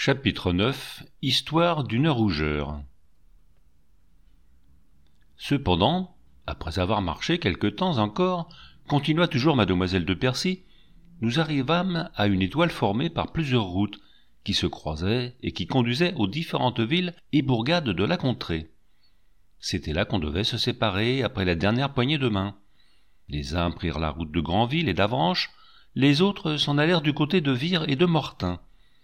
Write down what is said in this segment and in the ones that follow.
Chapitre 9 Histoire d'une rougeur. Cependant, après avoir marché quelque temps encore, continua toujours mademoiselle de Percy, nous arrivâmes à une étoile formée par plusieurs routes qui se croisaient et qui conduisaient aux différentes villes et bourgades de la contrée. C'était là qu'on devait se séparer après la dernière poignée de main. Les uns prirent la route de Granville et d'Avranches, les autres s'en allèrent du côté de Vire et de Mortain.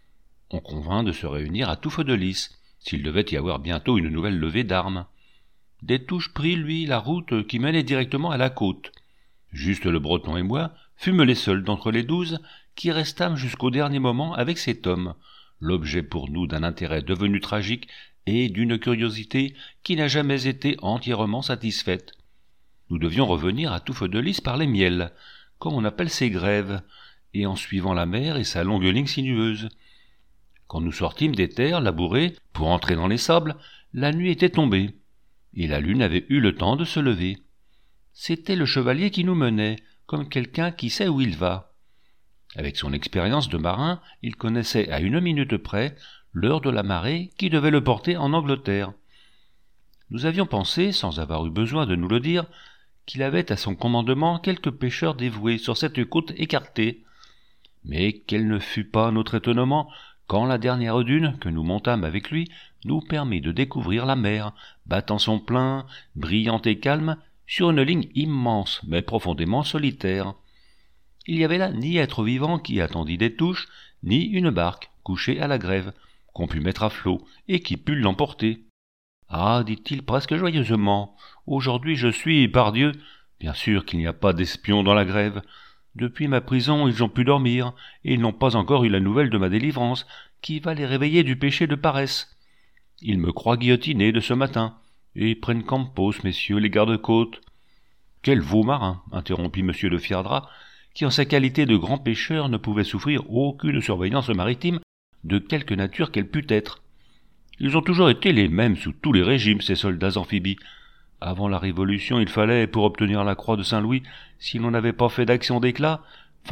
On convint de se réunir à Touffes-de-Lys, s'il devait y avoir bientôt une nouvelle levée d'armes. Destouches prit, lui, la route qui menait directement à la côte. Juste le Breton et moi fûmes les seuls d'entre les 12 qui restâmes jusqu'au dernier moment avec cet homme, l'objet pour nous d'un intérêt devenu tragique et d'une curiosité qui n'a jamais été entièrement satisfaite. Nous devions revenir à Touffes-de-Lys par les Miels, comme on appelle ces grèves, et en suivant la mer et sa longue ligne sinueuse. Quand nous sortîmes des terres labourées pour entrer dans les sables, la nuit était tombée, et la lune avait eu le temps de se lever. C'était le chevalier qui nous menait, comme quelqu'un qui sait où il va. Avec son expérience de marin, il connaissait à une minute près l'heure de la marée qui devait le porter en Angleterre. Nous avions pensé, sans avoir eu besoin de nous le dire, qu'il avait à son commandement quelques pêcheurs dévoués sur cette côte écartée. Mais quel ne fut pas notre étonnement quand la dernière dune que nous montâmes avec lui nous permit de découvrir la mer, battant son plein, brillante et calme, sur une ligne immense mais profondément solitaire. Il n'y avait là ni être vivant qui attendît Destouches, ni une barque couchée à la grève, qu'on pût mettre à flot et qui pût l'emporter. « Ah, dit-il presque joyeusement, aujourd'hui je suis, pardieu, bien sûr qu'il n'y a pas d'espions dans la grève. Depuis ma prison, ils ont pu dormir, et ils n'ont pas encore eu la nouvelle de ma délivrance, qui va les réveiller du péché de paresse. Ils me croient guillotiné de ce matin, et prennent Campos, messieurs les gardes-côtes. »« Quel veau marin !» interrompit M. de Fierdra, qui en sa qualité de grand pêcheur ne pouvait souffrir aucune surveillance maritime, de quelque nature qu'elle pût être. Ils ont toujours été les mêmes sous tous les régimes, ces soldats amphibies. Avant la Révolution, il fallait, pour obtenir la croix de Saint-Louis, si l'on n'avait pas fait d'action d'éclat,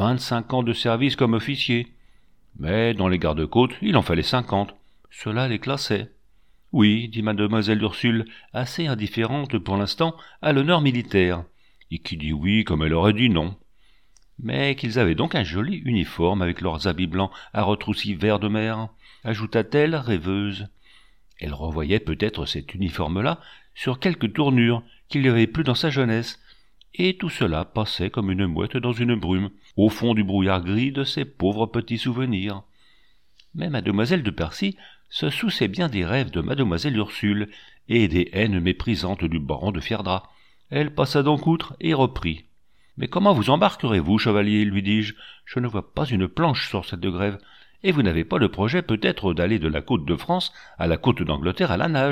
25 ans de service comme officier. Mais dans les gardes-côtes, il en fallait 50. Cela les classait. Oui, dit mademoiselle Ursule, assez indifférente pour l'instant à l'honneur militaire, et qui dit oui comme elle aurait dit non. Mais qu'ils avaient donc un joli uniforme avec leurs habits blancs à retroussis vert de mer, ajouta-t-elle rêveuse. Elle revoyait peut-être cet uniforme-là sur quelque tournure qu'il y avait plu dans sa jeunesse, et tout cela passait comme une mouette dans une brume, au fond du brouillard gris de ses pauvres petits souvenirs. Mais mademoiselle de Percy se souciait bien des rêves de mademoiselle Ursule et des haines méprisantes du baron de Fierdra. Elle passa donc outre et reprit. « Mais comment vous embarquerez-vous, chevalier, lui dis-je. Je ne vois pas une planche sur cette grève. Et vous n'avez pas le projet peut-être d'aller de la côte de France à la côte d'Angleterre à la nage. »«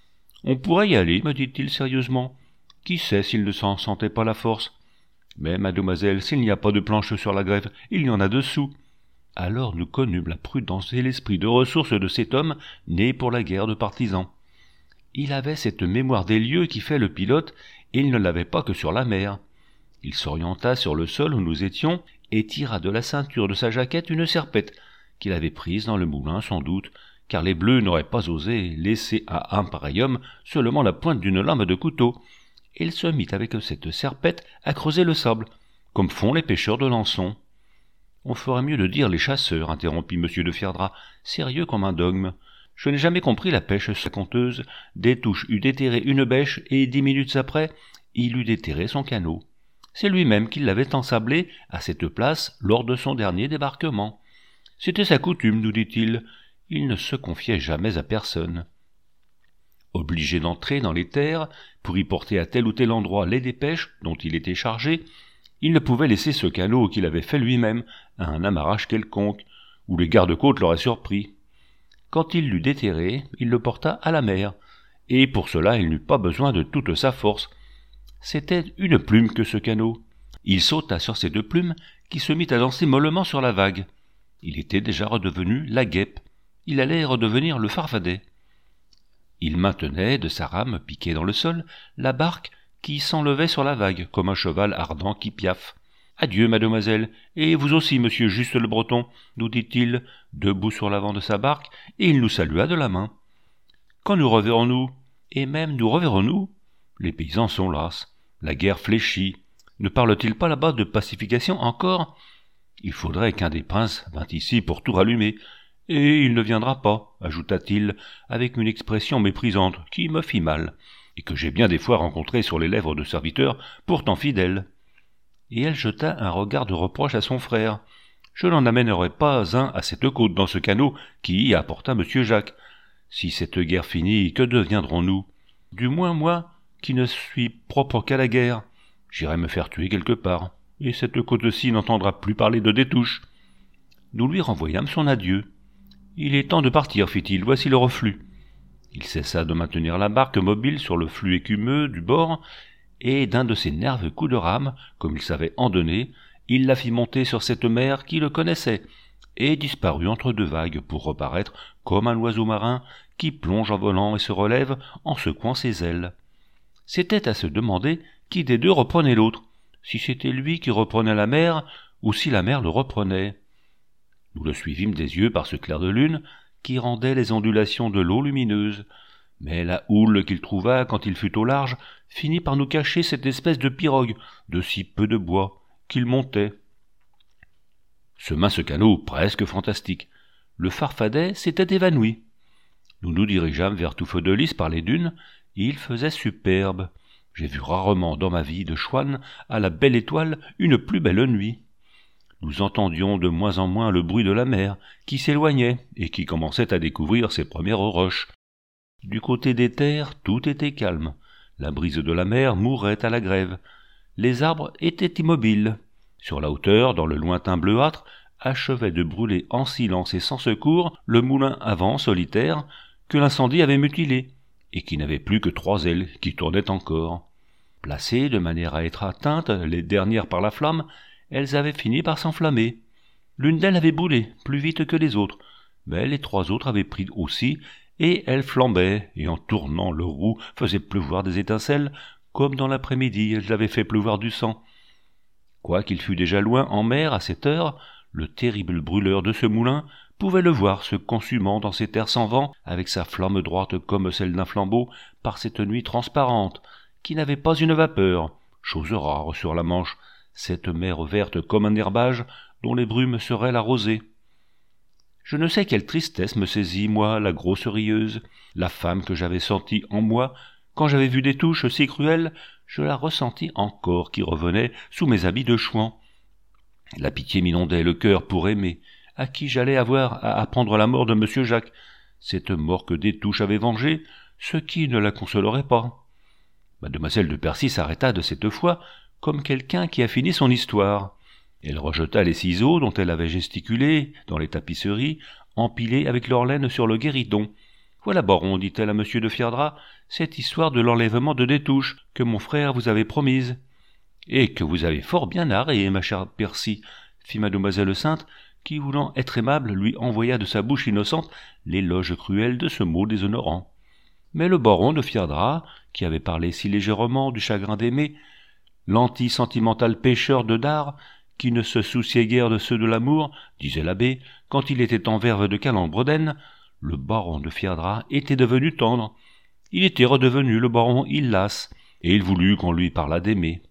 On pourrait y aller, me dit-il sérieusement. Qui sait s'il ne s'en sentait pas la force. Mais, mademoiselle, s'il n'y a pas de planche sur la grève, il y en a dessous. » Alors nous connûmes la prudence et l'esprit de ressource de cet homme né pour la guerre de partisans. Il avait cette mémoire des lieux qui fait le pilote, et il ne l'avait pas que sur la mer. Il s'orienta sur le sol où nous étions et tira de la ceinture de sa jaquette une serpette, qu'il avait prise dans le moulin sans doute, car les bleus n'auraient pas osé laisser à un pareil homme seulement la pointe d'une lame de couteau. Et il se mit avec cette serpette à creuser le sable, comme font les pêcheurs de l'Anson. « On ferait mieux de dire les chasseurs, interrompit M. de Fierdra, sérieux comme un dogme. Je n'ai jamais compris la pêche conteuse. Destouches eût déterré une bêche, et 10 minutes après, il eût déterré son canot. C'est lui-même qui l'avait ensablé à cette place lors de son dernier débarquement. C'était sa coutume, nous dit-il. Il ne se confiait jamais à personne. Obligé d'entrer dans les terres pour y porter à tel ou tel endroit les dépêches dont il était chargé, il ne pouvait laisser ce canot qu'il avait fait lui-même à un amarrage quelconque, où les gardes-côtes l'auraient surpris. Quand il l'eut déterré, il le porta à la mer, et pour cela il n'eut pas besoin de toute sa force. C'était une plume que ce canot. Il sauta sur ces 2 plumes, qui se mit à danser mollement sur la vague. Il était déjà redevenu la guêpe. Il allait redevenir le farfadet. Il maintenait, de sa rame piquée dans le sol, la barque qui s'enlevait sur la vague, comme un cheval ardent qui piaffe. Adieu, mademoiselle, et vous aussi, monsieur Juste le Breton, nous dit-il, debout sur l'avant de sa barque, et il nous salua de la main. Quand nous reverrons-nous? Et même nous reverrons-nous? Les paysans sont las, la guerre fléchit. Ne parle-t-il pas là-bas de pacification encore? Il faudrait qu'un des princes vînt ici pour tout rallumer, et il ne viendra pas, ajouta-t-il, avec une expression méprisante qui me fit mal, et que j'ai bien des fois rencontrée sur les lèvres de serviteurs pourtant fidèles. Et elle jeta un regard de reproche à son frère. Je n'en amènerai pas un à cette côte dans ce canot qui y apporta monsieur Jacques. Si cette guerre finit, que deviendrons-nous? Du moins moi, qui ne suis propre qu'à la guerre. J'irai me faire tuer quelque part, et cette côte-ci n'entendra plus parler de Détouche. Nous lui renvoyâmes son adieu. Il est temps de partir, fit-il, voici le reflux. Il cessa de maintenir la barque mobile sur le flux écumeux du bord, et d'un de ses nerveux coups de rame, comme il savait en donner, il la fit monter sur cette mer qui le connaissait, et disparut entre deux vagues pour reparaître comme un oiseau marin qui plonge en volant et se relève en secouant ses ailes. C'était à se demander qui des deux reprenait l'autre, si c'était lui qui reprenait la mer, ou si la mer le reprenait. Nous le suivîmes des yeux par ce clair de lune qui rendait les ondulations de l'eau lumineuses, mais la houle qu'il trouva quand il fut au large finit par nous cacher cette espèce de pirogue de si peu de bois qu'il montait. Ce mince canot presque fantastique, le Farfadet s'était évanoui. Nous nous dirigeâmes vers Touffe de Lys par les dunes, et il faisait superbe. J'ai vu rarement dans ma vie de chouane à la belle étoile une plus belle nuit. Nous entendions de moins en moins le bruit de la mer, qui s'éloignait et qui commençait à découvrir ses premières roches. Du côté des terres, tout était calme. La brise de la mer mourait à la grève. Les arbres étaient immobiles. Sur la hauteur, dans le lointain bleuâtre, achevait de brûler en silence et sans secours le moulin à vent solitaire que l'incendie avait mutilé, et qui n'avait plus que 3 ailes qui tournaient encore. Placées de manière à être atteintes les dernières par la flamme, elles avaient fini par s'enflammer. L'une d'elles avait brûlé plus vite que les autres, mais les 3 autres avaient pris aussi, et elles flambaient, et en tournant leur roue faisaient pleuvoir des étincelles, comme dans l'après-midi elles avaient fait pleuvoir du sang. Quoiqu'il fût déjà loin en mer à cette heure, le terrible brûleur de ce moulin pouvait le voir se consumant dans ces terres sans vent, avec sa flamme droite comme celle d'un flambeau, par cette nuit transparente, qui n'avait pas une vapeur, chose rare sur la Manche, cette mer verte comme un herbage dont les brumes seraient la rosée. Je ne sais quelle tristesse me saisit, moi, la grosse rieuse. La femme que j'avais sentie en moi, quand j'avais vu Détouche si cruelle, je la ressentis encore qui revenait sous mes habits de chouan. La pitié m'inondait le cœur pour aimer, à qui j'allais avoir à apprendre la mort de monsieur Jacques, cette mort que Détouche avait vengée, ce qui ne la consolerait pas. Mademoiselle de Percy s'arrêta de cette fois, comme quelqu'un qui a fini son histoire. Elle rejeta les ciseaux dont elle avait gesticulé dans les tapisseries, empilées avec leur laine sur le guéridon. « Voilà, baron, dit-elle à monsieur de Fierdra, cette histoire de l'enlèvement de Détouche, que mon frère vous avait promise. »« Et que vous avez fort bien narré, ma chère Percy, » fit mademoiselle Sainte, qui, voulant être aimable, lui envoya de sa bouche innocente l'éloge cruel de ce mot déshonorant. Mais le baron de Fierdra, qui avait parlé si légèrement du chagrin d'aimer, l'anti-sentimental pêcheur de dards, qui ne se souciait guère de ceux de l'amour, disait l'abbé, quand il était en verve de Calembredaine, le baron de Fierdra était devenu tendre. Il était redevenu le baron Hillas, et il voulut qu'on lui parlât d'aimer.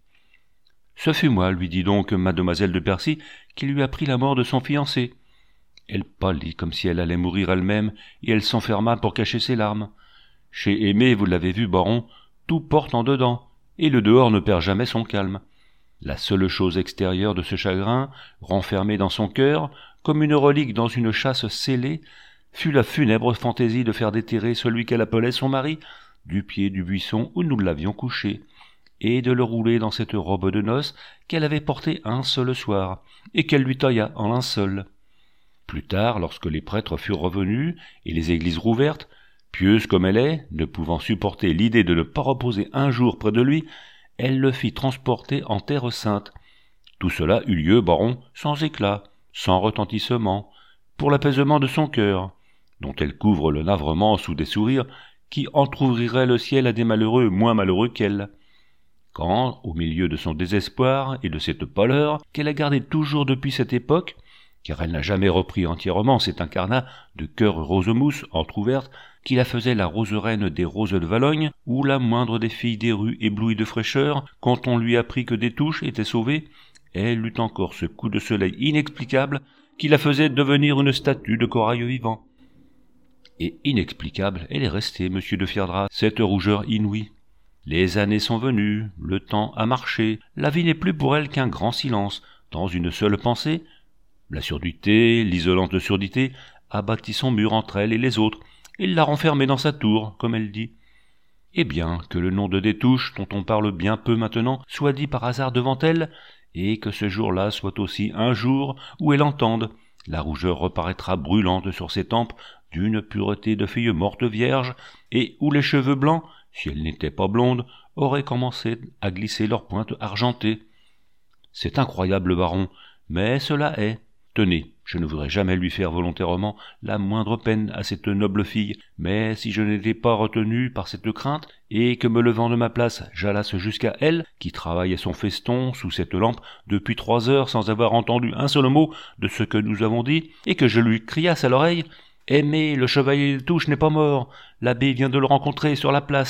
Ce fut moi, lui dit donc mademoiselle de Percy, qui lui apprit la mort de son fiancé. Elle pâlit comme si elle allait mourir elle-même, et elle s'enferma pour cacher ses larmes. Chez Aimé, vous l'avez vu, baron, tout porte en dedans, et le dehors ne perd jamais son calme. La seule chose extérieure de ce chagrin, renfermée dans son cœur, comme une relique dans une chasse scellée, fut la funèbre fantaisie de faire déterrer celui qu'elle appelait son mari, du pied du buisson où nous l'avions couché, et de le rouler dans cette robe de noces qu'elle avait portée un seul soir, et qu'elle lui tailla en linceul. Plus tard, lorsque les prêtres furent revenus, et les églises rouvertes, pieuse comme elle est, ne pouvant supporter l'idée de ne pas reposer un jour près de lui, elle le fit transporter en terre sainte. Tout cela eut lieu, baron, sans éclat, sans retentissement, pour l'apaisement de son cœur, dont elle couvre le navrement sous des sourires qui entr'ouvriraient le ciel à des malheureux moins malheureux qu'elle. quand, au milieu de son désespoir et de cette pâleur qu'elle a gardée toujours depuis cette époque, car elle n'a jamais repris entièrement cet incarnat de cœur rose-mousse entr'ouverte qui la faisait la rose-reine des roses de Valogne, ou la moindre des filles des rues éblouies de fraîcheur, quand on lui apprit que Destouches était sauvé, elle eut encore ce coup de soleil inexplicable qui la faisait devenir une statue de corail vivant. Et inexplicable, elle est restée, monsieur de Fierdra, cette rougeur inouïe. Les années sont venues, le temps a marché, la vie n'est plus pour elle qu'un grand silence, dans une seule pensée. La surdité, l'isolante surdité, a bâti son mur entre elle et les autres, et l'a renfermée dans sa tour, comme elle dit. Eh bien, que le nom de Destouches, dont on parle bien peu maintenant, soit dit par hasard devant elle, et que ce jour-là soit aussi un jour où elle entende. La rougeur reparaîtra brûlante sur ses tempes, d'une pureté de fille morte vierge, et où les cheveux blancs, si elle n'était pas blonde, auraient commencé à glisser leurs pointes argentées. C'est incroyable, baron, mais cela est. Tenez, je ne voudrais jamais lui faire volontairement la moindre peine à cette noble fille, mais si je n'étais pas retenu par cette crainte, et que me levant de ma place, j'allasse jusqu'à elle, qui travaille à son feston sous cette lampe depuis 3 heures sans avoir entendu un seul mot de ce que nous avons dit, et que je lui criasse à l'oreille « Aimez, le chevalier Destouches n'est pas mort, l'abbé vient de le rencontrer sur la place !»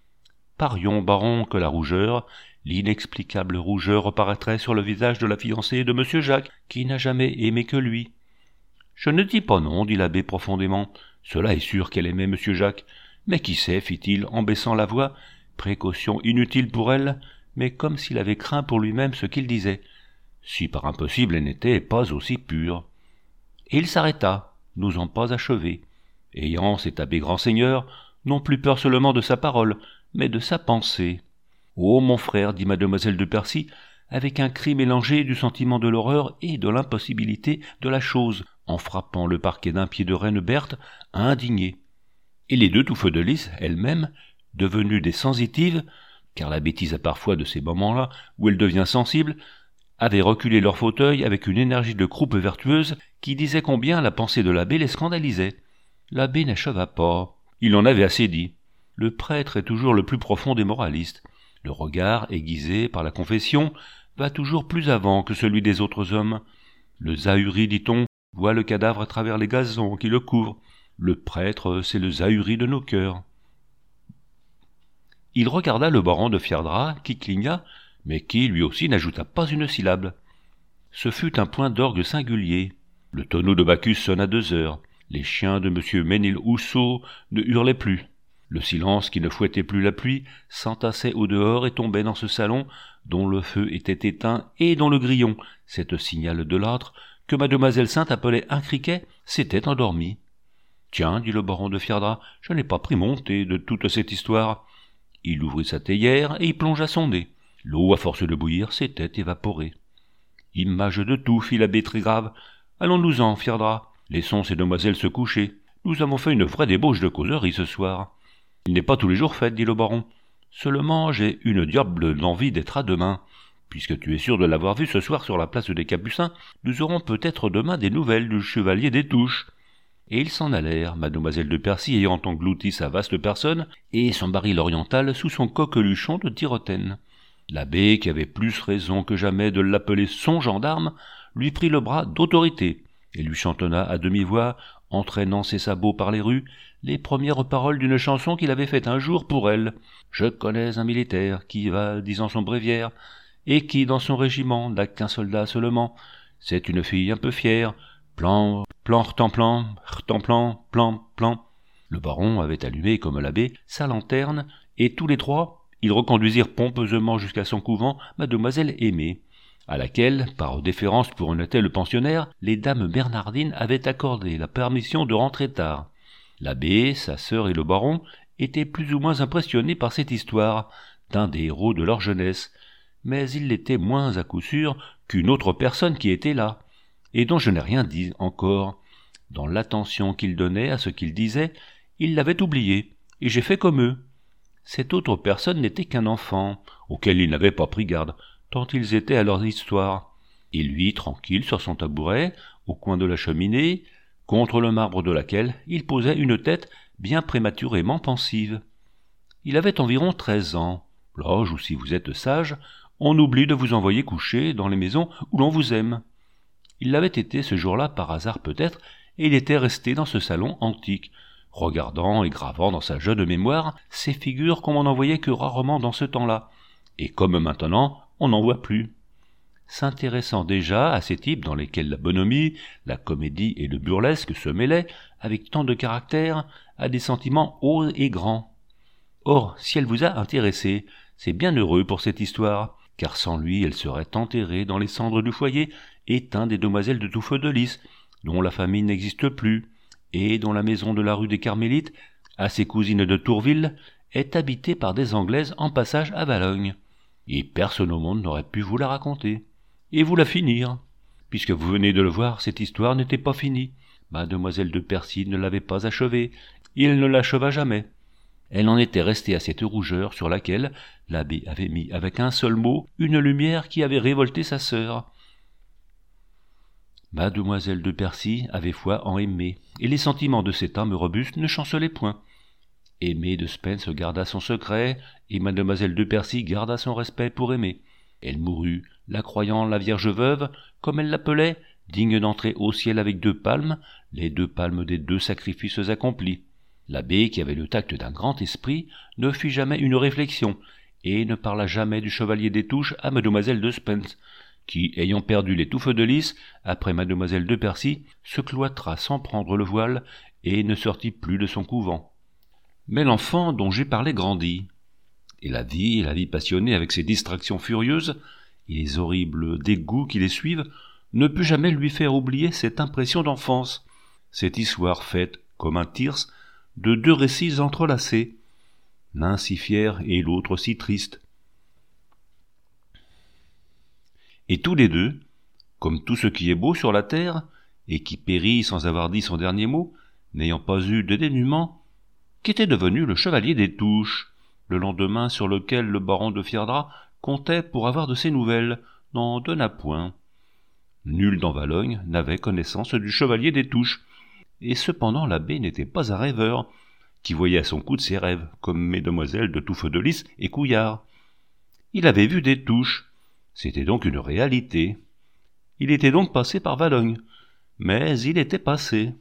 Parions, baron, que la rougeur, l'inexplicable rougeur reparaîtrait sur le visage de la fiancée de monsieur Jacques, qui n'a jamais aimé que lui. « Je ne dis pas non, dit l'abbé profondément. Cela est sûr qu'elle aimait monsieur Jacques. Mais qui sait, fit-il, en baissant la voix, précaution inutile pour elle, mais comme s'il avait craint pour lui-même ce qu'il disait, si par impossible elle n'était pas aussi pure. Et il s'arrêta, n'osant pas achever, ayant, cet abbé grand seigneur, non plus peur seulement de sa parole, mais de sa pensée. « Oh, mon frère, dit mademoiselle de Percy, avec un cri mélangé du sentiment de l'horreur et de l'impossibilité de la chose, en frappant le parquet d'un pied de reine Berthe, indigné. Et les deux tout feux de lys, elles-mêmes, devenues des sensitives, car la bêtise a parfois de ces moments-là où elle devient sensible, avaient reculé leur fauteuil avec une énergie de croupe vertueuse qui disait combien la pensée de l'abbé les scandalisait. L'abbé n'acheva pas. Il en avait assez dit. Le prêtre est toujours le plus profond des moralistes. Le regard, aiguisé par la confession, va toujours plus avant que celui des autres hommes. Le Zahuri, dit-on, voit le cadavre à travers les gazons qui le couvrent. Le prêtre, c'est le Zahuri de nos cœurs. Il regarda le baron de Fierdra, qui cligna, mais qui, lui aussi, n'ajouta pas une syllabe. Ce fut un point d'orgue singulier. Le tonneau de Bacchus sonna 2 heures. Les chiens de M. Ménil-Housseau ne hurlaient plus. Le silence qui ne fouettait plus la pluie s'entassait au dehors et tombait dans ce salon dont le feu était éteint et dont le grillon, cette signal de l'âtre, que mademoiselle Sainte appelait un criquet, s'était endormi. « Tiens, dit le baron de Fierdra, je n'ai pas pris mon thé de toute cette histoire. » Il ouvrit sa théière et y plongea son nez. L'eau, à force de bouillir, s'était évaporée. « Image de tout, fit l'abbé très grave. Allons-nous-en, Fierdra. Laissons ces demoiselles se coucher. Nous avons fait une vraie débauche de causerie ce soir. » « Il n'est pas tous les jours fait, dit le baron. Seulement, j'ai une diable d'envie d'être à demain. Puisque tu es sûr de l'avoir vu ce soir sur la place des Capucins, nous aurons peut-être demain des nouvelles du chevalier Destouches. » Et ils s'en allèrent, mademoiselle de Percy ayant englouti sa vaste personne et son baril oriental sous son coqueluchon de Tirotène. L'abbé, qui avait plus raison que jamais de l'appeler son gendarme, lui prit le bras d'autorité et lui chantonna à demi-voix, entraînant ses sabots par les rues, les premières paroles d'une chanson qu'il avait faite un jour pour elle. « Je connais un militaire qui va disant son bréviaire, et qui dans son régiment n'a qu'un soldat seulement. C'est une fille un peu fière. Plan, plan, rtemplan, plan, plan. » Le baron avait allumé, comme l'abbé, sa lanterne, et tous les trois, ils reconduisirent pompeusement jusqu'à son couvent mademoiselle Aimée, à laquelle, par déférence pour un tel pensionnaire, les dames bernardines avaient accordé la permission de rentrer tard. L'abbé, sa sœur et le baron étaient plus ou moins impressionnés par cette histoire d'un des héros de leur jeunesse, mais ils l'étaient moins à coup sûr qu'une autre personne qui était là, et dont je n'ai rien dit encore. Dans l'attention qu'ils donnaient à ce qu'ils disaient, ils l'avaient oublié, et j'ai fait comme eux. Cette autre personne n'était qu'un enfant, auquel ils n'avaient pas pris garde, tant ils étaient à leur histoire. Et lui, tranquille sur son tabouret, au coin de la cheminée, contre le marbre de laquelle il posait une tête bien prématurément pensive. Il avait environ 13 ans, loge où si vous êtes sage, on oublie de vous envoyer coucher dans les maisons où l'on vous aime. Il l'avait été ce jour-là par hasard peut-être, et il était resté dans ce salon antique, regardant et gravant dans sa jeune mémoire ces figures qu'on n'en voyait que rarement dans ce temps-là, et comme maintenant on n'en voit plus. S'intéressant déjà à ces types dans lesquels la bonhomie, la comédie et le burlesque se mêlaient, avec tant de caractère, à des sentiments hauts et grands. Or, si elle vous a intéressé, c'est bien heureux pour cette histoire, car sans lui elle serait enterrée dans les cendres du foyer éteint des demoiselles de tout feu de lys, dont la famille n'existe plus, et dont la maison de la rue des Carmélites, à ses cousines de Tourville, est habitée par des Anglaises en passage à Valogne. Et personne au monde n'aurait pu vous la raconter, et vous la finir. Puisque vous venez de le voir, cette histoire n'était pas finie. Mademoiselle de Percy ne l'avait pas achevée, et elle ne l'acheva jamais. Elle en était restée à cette rougeur sur laquelle l'abbé avait mis avec un seul mot une lumière qui avait révolté sa sœur. Mademoiselle de Percy avait foi en Aimée, et les sentiments de cet homme robuste ne chancelaient point. Aimée de Spence garda son secret, et mademoiselle de Percy garda son respect pour Aimée. Elle mourut, la croyant la Vierge veuve, comme elle l'appelait, digne d'entrer au ciel avec 2 palmes, les 2 palmes des 2 sacrifices accomplis. L'abbé, qui avait le tact d'un grand esprit, ne fit jamais une réflexion, et ne parla jamais du chevalier des Touches à mademoiselle de Spence, qui, ayant perdu les touffes de lys, après mademoiselle de Percy, se cloîtra sans prendre le voile, et ne sortit plus de son couvent. Mais l'enfant dont j'ai parlé grandit, et la vie passionnée avec ses distractions furieuses, et les horribles dégoûts qui les suivent, ne put jamais lui faire oublier cette impression d'enfance, cette histoire faite, comme un tierce, de 2 récits entrelacés, l'un si fier et l'autre si triste. Et tous les 2, comme tout ce qui est beau sur la terre, et qui périt sans avoir dit son dernier mot, n'ayant pas eu de dénûment, qu'était devenu le chevalier des Touches, le lendemain sur lequel le baron de Fierdra comptait pour avoir de ses nouvelles, n'en donna point. Nul dans Valogne n'avait connaissance du chevalier des Touches, et cependant l'abbé n'était pas un rêveur, qui voyait à son coude ses rêves, comme mesdemoiselles de Touffe de Lys et Couillard. Il avait vu des Touches, c'était donc une réalité. Il était donc passé par Valogne, mais il était passé.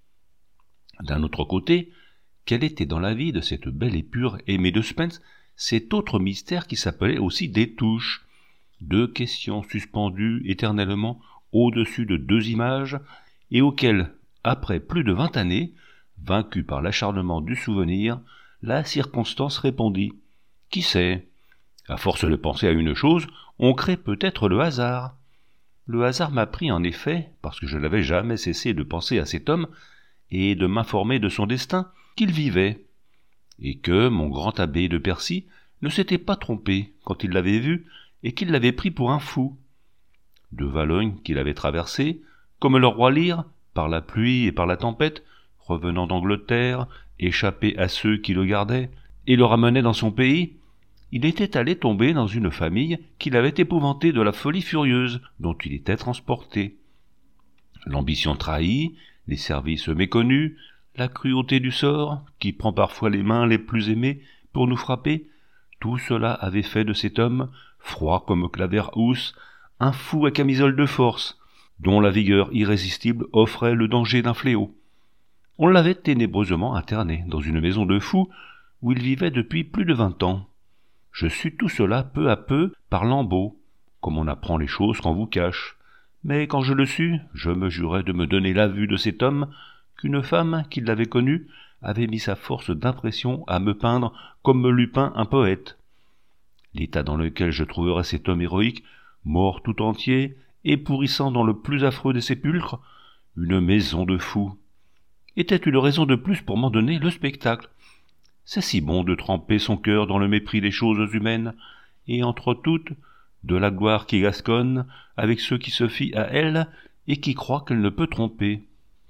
D'un autre côté, quel était dans la vie de cette belle et pure Aimée de Spence cet autre mystère qui s'appelait aussi des Touches, 2 questions suspendues éternellement au-dessus de 2 images, et auxquelles, après plus de 20 années, vaincu par l'acharnement du souvenir, la circonstance répondit. Qui sait? À force de penser à une chose, on crée peut-être le hasard. Le hasard m'a pris en effet, parce que je n'avais jamais cessé de penser à cet homme, et de m'informer de son destin, qu'il vivait, et que mon grand abbé de Percy ne s'était pas trompé quand il l'avait vu, et qu'il l'avait pris pour un fou. De Valogne qu'il avait traversé, comme le roi Lear, par la pluie et par la tempête, revenant d'Angleterre, échappé à ceux qui le gardaient, et le ramenaient dans son pays, il était allé tomber dans une famille qui l'avait épouvanté de la folie furieuse dont il était transporté. L'ambition trahie, les services méconnus, la cruauté du sort, qui prend parfois les mains les plus aimées pour nous frapper, tout cela avait fait de cet homme, froid comme Claverhouse, un fou à camisole de force, dont la vigueur irrésistible offrait le danger d'un fléau. On l'avait ténébreusement interné dans une maison de fous où il vivait depuis plus de 20 ans. Je sus tout cela peu à peu par lambeaux, comme on apprend les choses qu'on vous cache. Mais quand je le sus, je me jurai de me donner la vue de cet homme qu'une femme qui l'avait connu avait mis sa force d'impression à me peindre comme me l'eût peint un poète. L'état dans lequel je trouverais cet homme héroïque, mort tout entier, et pourrissant dans le plus affreux des sépulcres, une maison de fous, était une raison de plus pour m'en donner le spectacle. C'est si bon de tremper son cœur dans le mépris des choses humaines, et entre toutes, de la gloire qui gasconne avec ceux qui se fient à elle et qui croient qu'elle ne peut tromper.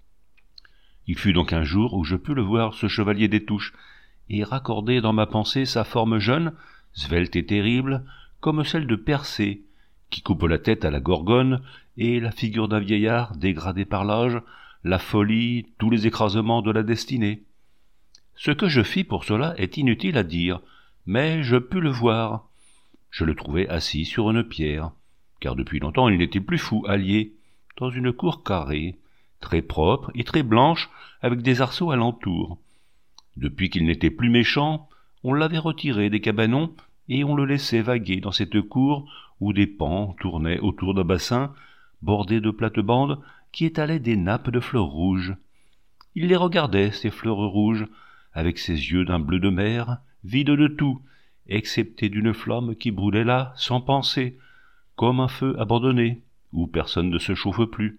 Il fut donc un jour où je pus le voir, ce chevalier des Touches, et raccorder dans ma pensée sa forme jeune, svelte et terrible, comme celle de Persée, qui coupe la tête à la Gorgone, et la figure d'un vieillard dégradé par l'âge, la folie, tous les écrasements de la destinée. Ce que je fis pour cela est inutile à dire, mais je pus le voir. Je le trouvai assis sur une pierre, car depuis longtemps il n'était plus fou allié, dans une cour carrée, très propre et très blanche, avec des arceaux alentour. Depuis qu'il n'était plus méchant, on l'avait retiré des cabanons et on le laissait vaguer dans cette cour où des pans tournaient autour d'un bassin bordé de plates-bandes qui étalaient des nappes de fleurs rouges. Il les regardait, ces fleurs rouges, avec ses yeux d'un bleu de mer, vides de tout, excepté d'une flamme qui brûlait là, sans penser, comme un feu abandonné, où personne ne se chauffe plus.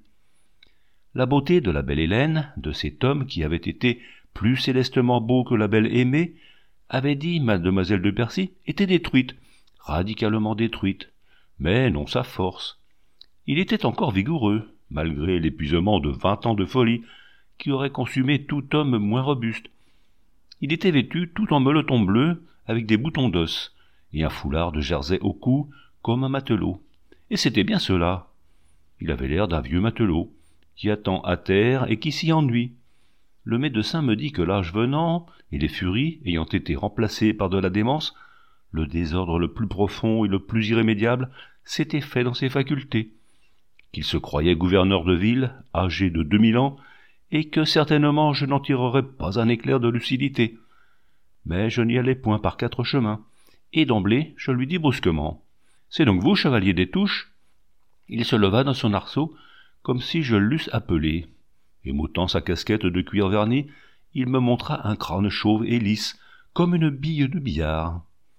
La beauté de la belle Hélène, de cet homme qui avait été plus célestement beau que la belle Aimée, avait dit mademoiselle de Percy, était détruite, radicalement détruite, mais non sa force. Il était encore vigoureux, malgré l'épuisement de 20 ans de folie, qui aurait consumé tout homme moins robuste. Il était vêtu tout en meleton bleu, avec des boutons d'os, et un foulard de jersey au cou, comme un matelot. Et c'était bien cela. Il avait l'air d'un vieux matelot, qui attend à terre et qui s'y ennuie. Le médecin me dit que l'âge venant, et les furies ayant été remplacées par de la démence, le désordre le plus profond et le plus irrémédiable s'était fait dans ses facultés, qu'il se croyait gouverneur de ville, âgé de 2000 ans, et que certainement je n'en tirerais pas un éclair de lucidité. Mais je n'y allais point par 4 chemins, et d'emblée je lui dis brusquement « C'est donc vous, chevalier des Touches ?» Il se leva dans son arceau, comme si je l'eusse appelé, et m'ôtant sa casquette de cuir verni, il me montra un crâne chauve et lisse, comme une bille de billard.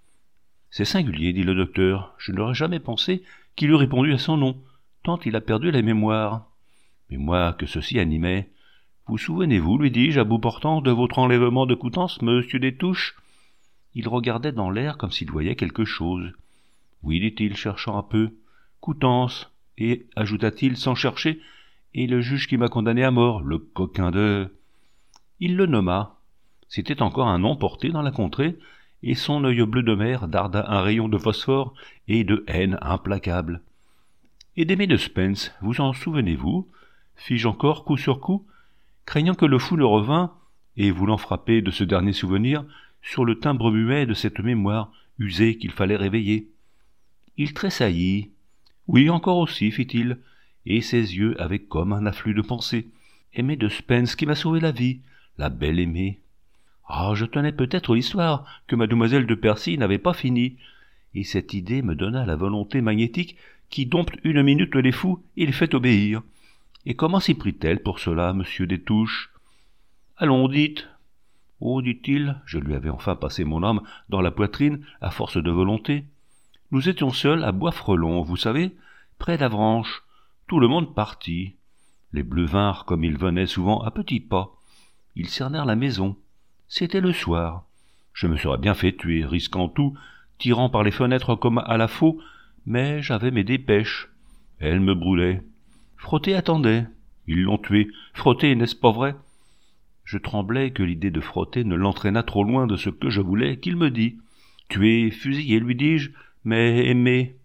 « C'est singulier, dit le docteur, je n'aurais jamais pensé qu'il eût répondu à son nom, tant il a perdu la mémoire. Mais moi que ceci animait. Vous souvenez-vous, lui dis-je, à bout portant, de votre enlèvement de Coutances, monsieur des Touches ?» Il regardait dans l'air comme s'il voyait quelque chose. « Oui, dit-il, cherchant un peu. Coutances, et, ajouta-t-il sans chercher, et le juge qui m'a condamné à mort, le coquin de... » Il le nomma. C'était encore un nom porté dans la contrée, et son œil bleu de mer darda un rayon de phosphore et de haine implacable. « Et d'Aimé de Spence, vous en souvenez-vous » fis-je encore coup sur coup, craignant que le fou ne revînt, et voulant frapper de ce dernier souvenir sur le timbre muet de cette mémoire usée qu'il fallait réveiller. Il tressaillit. « Oui, encore aussi, fit-il, et ses yeux avaient comme un afflux de pensées. Aimé de Spence qui m'a sauvé la vie, la belle Aimée. Ah, je tenais peut-être l'histoire que mademoiselle de Percy n'avait pas finie, et cette idée me donna la volonté magnétique qui dompte une minute les fous et les fait obéir. Et comment s'y prit-elle pour cela, monsieur des Touches ? Allons, dites. Oh, dit-il, je lui avais enfin passé mon âme dans la poitrine à force de volonté. Nous étions seuls à Bois-Frelon, vous savez, près d'Avranches. Tout le monde partit. Les bleus vinrent comme ils venaient souvent à petits pas. Ils cernèrent la maison. C'était le soir. Je me serais bien fait tuer, risquant tout, tirant par les fenêtres comme à la faux, mais j'avais mes dépêches. Elles me brûlaient. Frotté attendait. Ils l'ont tué. Frotté, n'est-ce pas vrai ? Je tremblais que l'idée de Frotté ne l'entraînât trop loin de ce que je voulais qu'il me dît. Tué, fusillé, lui dis-je, mais aimé.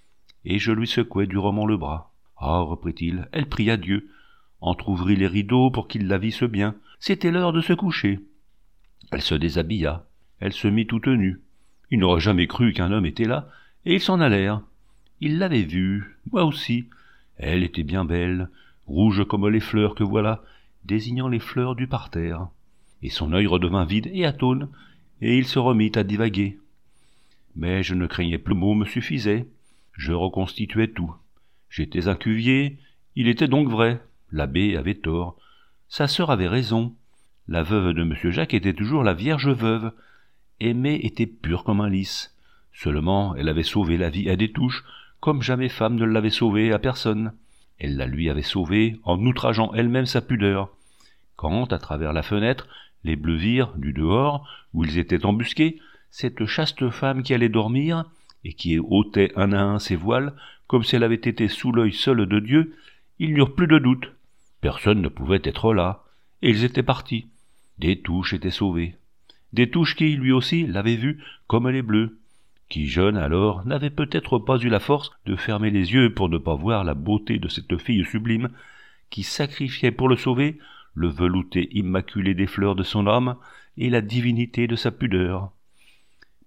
Et je lui secouai durement le bras. Ah, reprit-il, elle pria Dieu, entr'ouvrit les rideaux pour qu'il la visse bien. C'était l'heure de se coucher. Elle se déshabilla. Elle se mit toute nue. Il n'aurait jamais cru qu'un homme était là, et ils s'en allèrent. Il l'avait vue, moi aussi. Elle était bien belle, rouge comme les fleurs que voilà, désignant les fleurs du parterre. Et son œil redevint vide et atone, et il se remit à divaguer. Mais je ne craignais plus, le mot me suffisait. Je reconstituais tout. J'étais un cuvier, il était donc vrai. L'abbé avait tort. Sa sœur avait raison. La veuve de M. Jacques était toujours la vierge veuve. Aimée était pure comme un lys. Seulement, elle avait sauvé la vie à des Touches, comme jamais femme ne l'avait sauvée à personne. Elle la lui avait sauvée en outrageant elle-même sa pudeur. Quand, à travers la fenêtre, les bleus virent, du dehors, où ils étaient embusqués, cette chaste femme qui allait dormir, et qui ôtait un à un ses voiles, comme si elle avait été sous l'œil seul de Dieu, ils n'eurent plus de doute. Personne ne pouvait être là, et ils étaient partis. Des Touches étaient sauvés. Des Touches qui, lui aussi, l'avaient vue comme les bleus, qui, jeune alors, n'avait peut-être pas eu la force de fermer les yeux pour ne pas voir la beauté de cette fille sublime, qui sacrifiait pour le sauver le velouté immaculé des fleurs de son âme et la divinité de sa pudeur.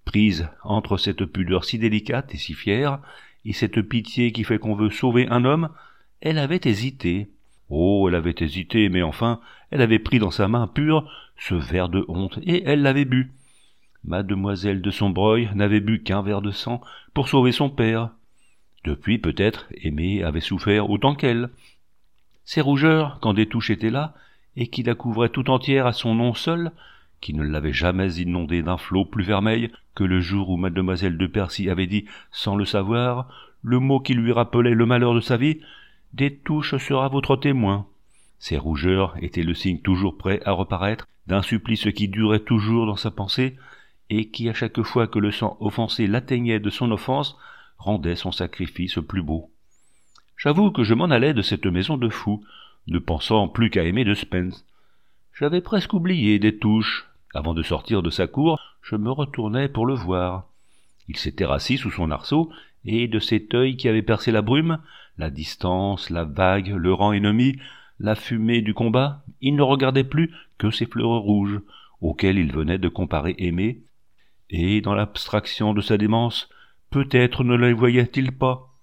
Prise entre cette pudeur si délicate et si fière, et cette pitié qui fait qu'on veut sauver un homme, elle avait hésité. Oh, elle avait hésité, mais enfin, elle avait pris dans sa main pure ce verre de honte, et elle l'avait bu. Mademoiselle de Sombreuil n'avait bu qu'un verre de sang pour sauver son père. Depuis, peut-être, Aimée avait souffert autant qu'elle. Ces rougeurs, quand des touches étaient là, et qui la couvraient tout entière à son nom seul, qui ne l'avait jamais inondée d'un flot plus vermeil que le jour où mademoiselle de Percy avait dit, sans le savoir, le mot qui lui rappelait le malheur de sa vie, « Des touches sera votre témoin ». Ces rougeurs étaient le signe toujours prêt à reparaître d'un supplice qui durait toujours dans sa pensée, et qui, à chaque fois que le sang offensé l'atteignait de son offense, rendait son sacrifice plus beau. J'avoue que je m'en allais de cette maison de fous, ne pensant plus qu'à Aimé de Spence. J'avais presque oublié des touches. Avant de sortir de sa cour, je me retournai pour le voir. Il s'était rassis sous son arceau, et de cet œil qui avait percé la brume, la distance, la vague, le rang ennemi, la fumée du combat, il ne regardait plus que ces fleurs rouges, auxquelles il venait de comparer Aimé, et dans l'abstraction de sa démence, peut-être ne les voyait-il pas.